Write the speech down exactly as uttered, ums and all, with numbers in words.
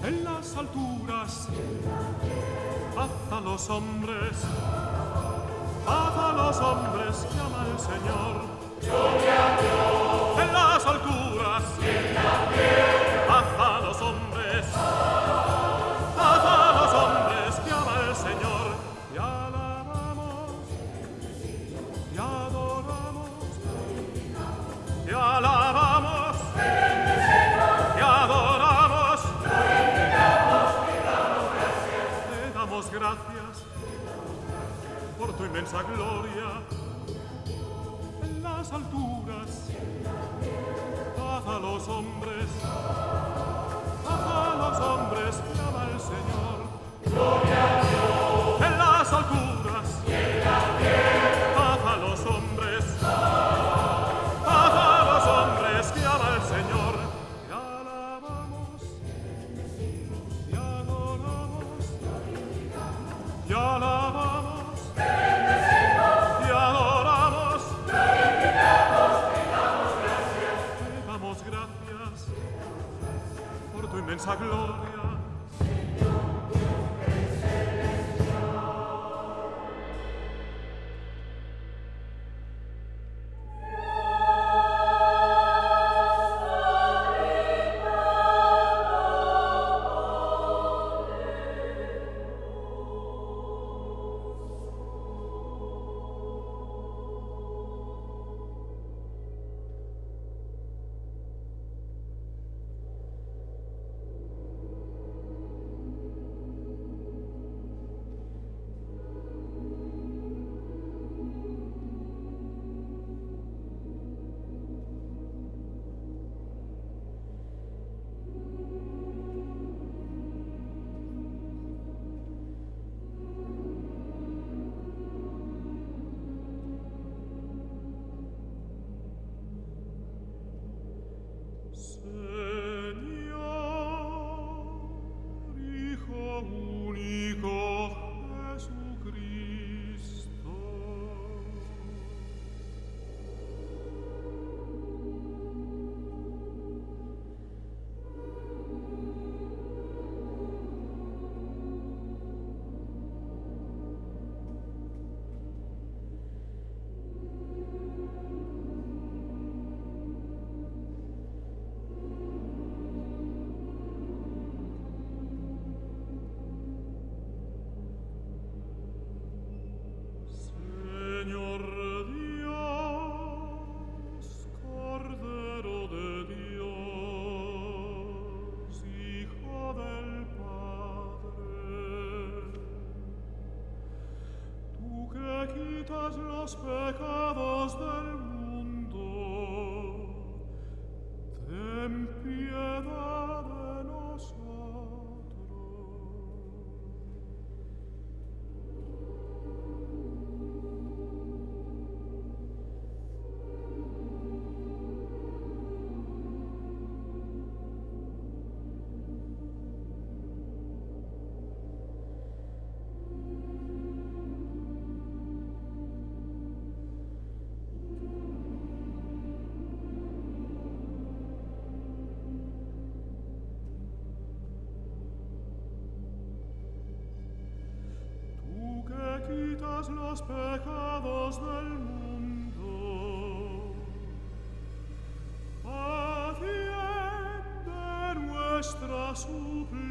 en las alturas, paz a los hombres, paz a los hombres, llama el Señor. Gloria a Dios. En las alturas, y en la tierra, paz a los hombres, paz a los hombres, llama el Señor. Y alabamos, y adoramos, y alabamos, y adoramos, te damos gracias por tu inmensa gloria. En las alturas, paz a los hombres, paz a los hombres, llama el Señor. Gloria a Dios. En las alturas, y en la tierra, paz a los hombres, paz a los hombres, llama el Señor. Y alabamos, y adoramos, y alabamos, y adoramos, te damos gracias por tu inmensa gloria. Los pecados del mundo, ten piedad de nosotros. Quitas los pecados del mundo, atiende nuestra súplica.